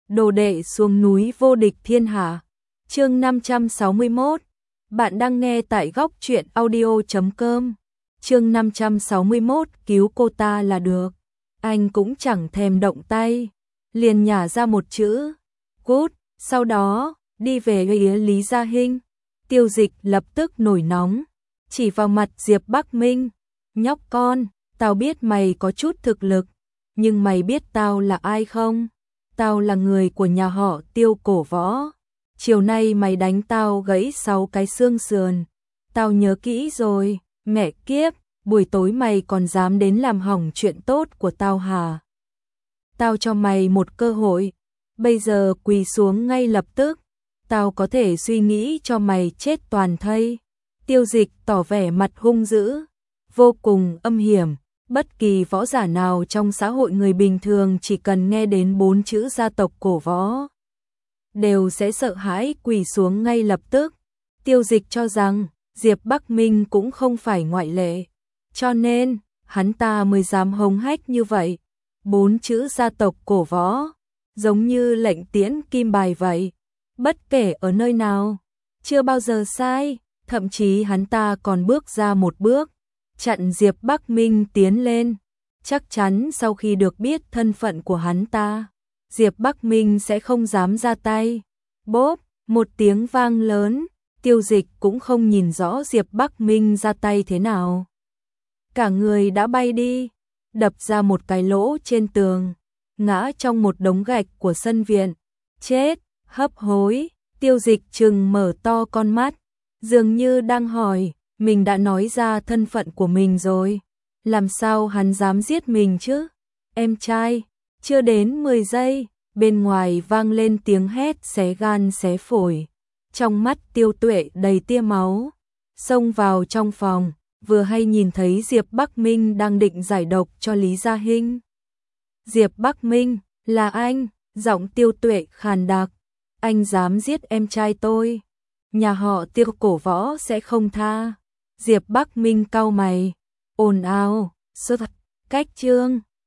đồ đệ xuống núi vô địch thiên hạ. Chương 561. Bạn đang nghe tại góc truyện audio.com. Chương 561, cứu cô ta là được. Anh cũng chẳng thèm động tay, liền nhả ra một chữ, cút, sau đó đi về phía Lý Gia Hinh. Tiêu Dịch lập tức nổi nóng, chỉ vào mặt Diệp Bắc Minh, nhóc con, tao biết mày có chút thực lực, nhưng mày biết tao là ai không? Tao là người của nhà họ Tiêu cổ võ. Chiều nay mày đánh tao gãy 6 cái xương sườn. Tao nhớ kỹ rồi, mẹ kiếp, buổi tối mày còn dám đến làm hỏng chuyện tốt của tao hả? Tao cho mày một cơ hội, bây giờ quỳ xuống ngay lập tức, tao có thể suy nghĩ cho mày chết toàn thây. Tiêu Dịch tỏ vẻ mặt hung dữ, vô cùng âm hiểm. Bất kỳ võ giả nào trong xã hội người bình thường chỉ cần nghe đến 4 chữ gia tộc cổ võ đều sẽ sợ hãi quỳ xuống ngay lập tức. Tiêu Dịch cho rằng Diệp Bắc Minh cũng không phải ngoại lệ, cho nên hắn ta mới dám hống hách như vậy. 4 chữ gia tộc cổ võ giống như lệnh tiễn kim bài vậy, bất kể ở nơi nào chưa bao giờ sai. Thậm chí hắn ta còn bước ra một bước chặn Diệp Bắc Minh tiến lên. Chắc chắn sau khi được biết thân phận của hắn ta, Diệp Bắc Minh sẽ không dám ra tay. Bốp, một tiếng vang lớn, Tiêu Dịch cũng không nhìn rõ Diệp Bắc Minh ra tay thế nào. Cả người đã bay đi, đập ra một cái lỗ trên tường, ngã trong một đống gạch của sân viện. Chết, hấp hối. Tiêu Dịch trừng mở to con mắt, dường như đang hỏi, mình đã nói ra thân phận của mình rồi, làm sao hắn dám giết mình chứ? Em trai, chưa đến 10 giây, bên ngoài vang lên tiếng hét xé gan xé phổi. Trong mắt Tiêu Tuệ đầy tia máu, xông vào trong phòng, vừa hay nhìn thấy Diệp Bắc Minh đang định giải độc cho Lý Gia Hinh. Diệp Bắc Minh, là anh? Giọng Tiêu Tuệ khàn đặc. Anh dám giết em trai tôi, nhà họ Tiêu cổ võ sẽ không tha. Diệp Bắc Minh cau mày, ồn ào, cách chương